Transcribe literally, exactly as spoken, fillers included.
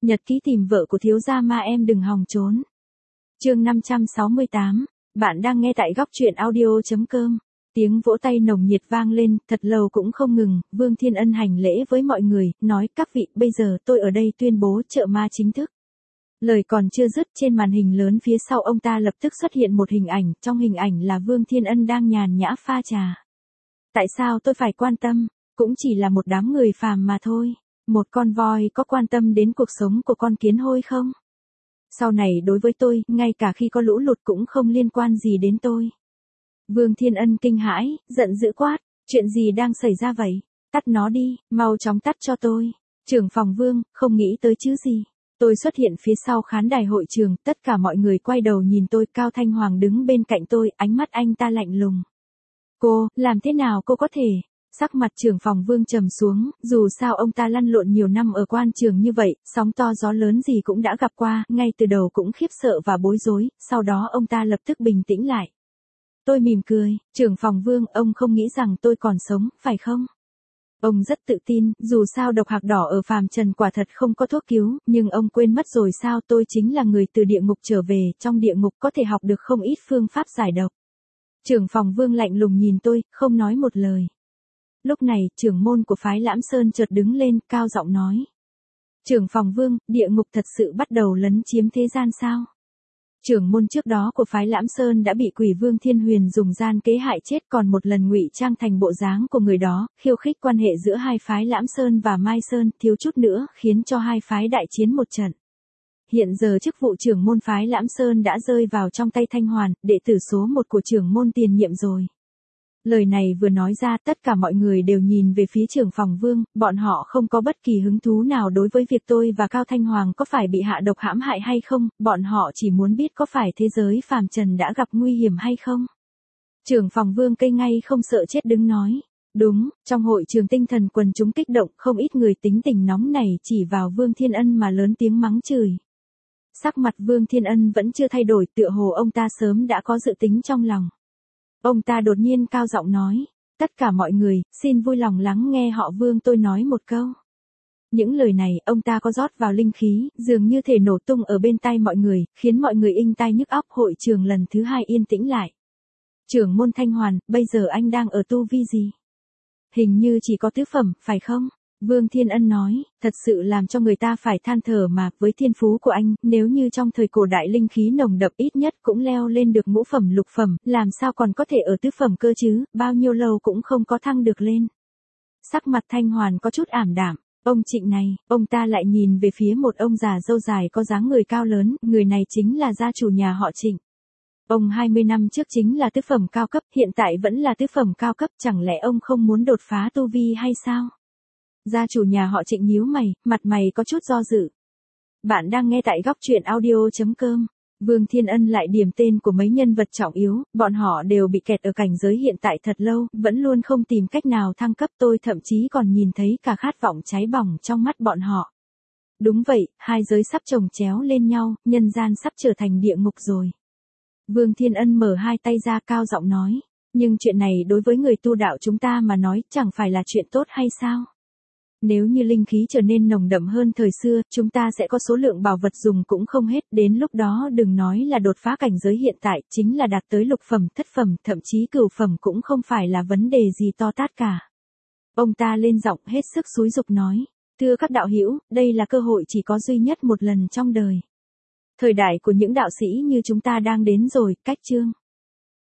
Nhật ký tìm vợ của thiếu gia ma em đừng hòng trốn. Chương năm trăm sáu mươi tám, bạn đang nghe tại góc truyện audio chấm com. Tiếng vỗ tay nồng nhiệt vang lên, thật lâu cũng không ngừng, Vương Thiên Ân hành lễ với mọi người, nói các vị, bây giờ tôi ở đây tuyên bố chợ ma chính thức. Lời còn chưa dứt, trên màn hình lớn phía sau ông ta lập tức xuất hiện một hình ảnh, trong hình ảnh là Vương Thiên Ân đang nhàn nhã pha trà. Tại sao tôi phải quan tâm, cũng chỉ là một đám người phàm mà thôi. Một con voi có quan tâm đến cuộc sống của con kiến hôi không? Sau này đối với tôi, ngay cả khi có lũ lụt cũng không liên quan gì đến tôi. Vương Thiên Ân kinh hãi, giận dữ quát, chuyện gì đang xảy ra vậy? Tắt nó đi, mau chóng tắt cho tôi. Trưởng phòng Vương, không nghĩ tới chứ gì. Tôi xuất hiện phía sau khán đài hội trường, tất cả mọi người quay đầu nhìn tôi, Cao Thanh Hoàng đứng bên cạnh tôi, ánh mắt anh ta lạnh lùng. Cô, làm thế nào cô có thể? Sắc mặt trưởng phòng Vương trầm xuống, dù sao ông ta lăn lộn nhiều năm ở quan trường như vậy, sóng to gió lớn gì cũng đã gặp qua, ngay từ đầu cũng khiếp sợ và bối rối, sau đó ông ta lập tức bình tĩnh lại. Tôi mỉm cười, trưởng phòng Vương, ông không nghĩ rằng tôi còn sống, phải không? Ông rất tự tin, dù sao độc hạc đỏ ở phàm trần quả thật không có thuốc cứu, nhưng ông quên mất rồi sao, tôi chính là người từ địa ngục trở về, trong địa ngục có thể học được không ít phương pháp giải độc. Trưởng phòng Vương lạnh lùng nhìn tôi, không nói một lời. Lúc này, trưởng môn của phái Lãm Sơn chợt đứng lên, cao giọng nói. Trưởng phòng Vương, địa ngục thật sự bắt đầu lấn chiếm thế gian sao? Trưởng môn trước đó của phái Lãm Sơn đã bị quỷ Vương Thiên Huyền dùng gian kế hại chết, còn một lần ngụy trang thành bộ dáng của người đó, khiêu khích quan hệ giữa hai phái Lãm Sơn và Mai Sơn, thiếu chút nữa khiến cho hai phái đại chiến một trận. Hiện giờ chức vụ trưởng môn phái Lãm Sơn đã rơi vào trong tay Thanh Hoàn, đệ tử số một của trưởng môn tiền nhiệm rồi. Lời này vừa nói ra, tất cả mọi người đều nhìn về phía trưởng phòng Vương, bọn họ không có bất kỳ hứng thú nào đối với việc tôi và Cao Thanh Hoàng có phải bị hạ độc hãm hại hay không, bọn họ chỉ muốn biết có phải thế giới phàm trần đã gặp nguy hiểm hay không. Trưởng phòng Vương cây ngay không sợ chết đứng nói. Đúng, trong hội trường tinh thần quần chúng kích động, không ít người tính tình nóng này chỉ vào Vương Thiên Ân mà lớn tiếng mắng chửi. Sắc mặt Vương Thiên Ân vẫn chưa thay đổi, tựa hồ ông ta sớm đã có dự tính trong lòng. Ông ta đột nhiên cao giọng nói, tất cả mọi người, xin vui lòng lắng nghe họ Vương tôi nói một câu. Những lời này, ông ta có rót vào linh khí, dường như thể nổ tung ở bên tai mọi người, khiến mọi người inh tai nhức óc. Hội trường lần thứ hai yên tĩnh lại. Trưởng môn Thanh Hoàn, bây giờ anh đang ở tu vi gì? Hình như chỉ có tứ phẩm, phải không? Vương Thiên Ân nói, thật sự làm cho người ta phải than thở mà, với thiên phú của anh, nếu như trong thời cổ đại linh khí nồng đậm ít nhất cũng leo lên được ngũ phẩm lục phẩm, làm sao còn có thể ở tứ phẩm cơ chứ, bao nhiêu lâu cũng không có thăng được lên. Sắc mặt Thanh Hoàn có chút ảm đạm, ông Trịnh này, ông ta lại nhìn về phía một ông già râu dài có dáng người cao lớn, người này chính là gia chủ nhà họ Trịnh. Ông hai mươi năm trước chính là tứ phẩm cao cấp, hiện tại vẫn là tứ phẩm cao cấp, chẳng lẽ ông không muốn đột phá tu vi hay sao? Gia chủ nhà họ Trịnh nhíu mày, mặt mày có chút do dự. Bạn đang nghe tại góc truyện audio chấm com. Vương Thiên Ân lại điểm tên của mấy nhân vật trọng yếu, bọn họ đều bị kẹt ở cảnh giới hiện tại thật lâu, vẫn luôn không tìm cách nào thăng cấp, tôi thậm chí còn nhìn thấy cả khát vọng cháy bỏng trong mắt bọn họ. Đúng vậy, hai giới sắp chồng chéo lên nhau, nhân gian sắp trở thành địa ngục rồi. Vương Thiên Ân mở hai tay ra cao giọng nói, nhưng chuyện này đối với người tu đạo chúng ta mà nói chẳng phải là chuyện tốt hay sao? Nếu như linh khí trở nên nồng đậm hơn thời xưa, chúng ta sẽ có số lượng bảo vật dùng cũng không hết, đến lúc đó đừng nói là đột phá cảnh giới hiện tại, chính là đạt tới lục phẩm, thất phẩm, thậm chí cửu phẩm cũng không phải là vấn đề gì to tát cả. Ông ta lên giọng hết sức xúi giục nói, thưa các đạo hữu, đây là cơ hội chỉ có duy nhất một lần trong đời. Thời đại của những đạo sĩ như chúng ta đang đến rồi, cách chương.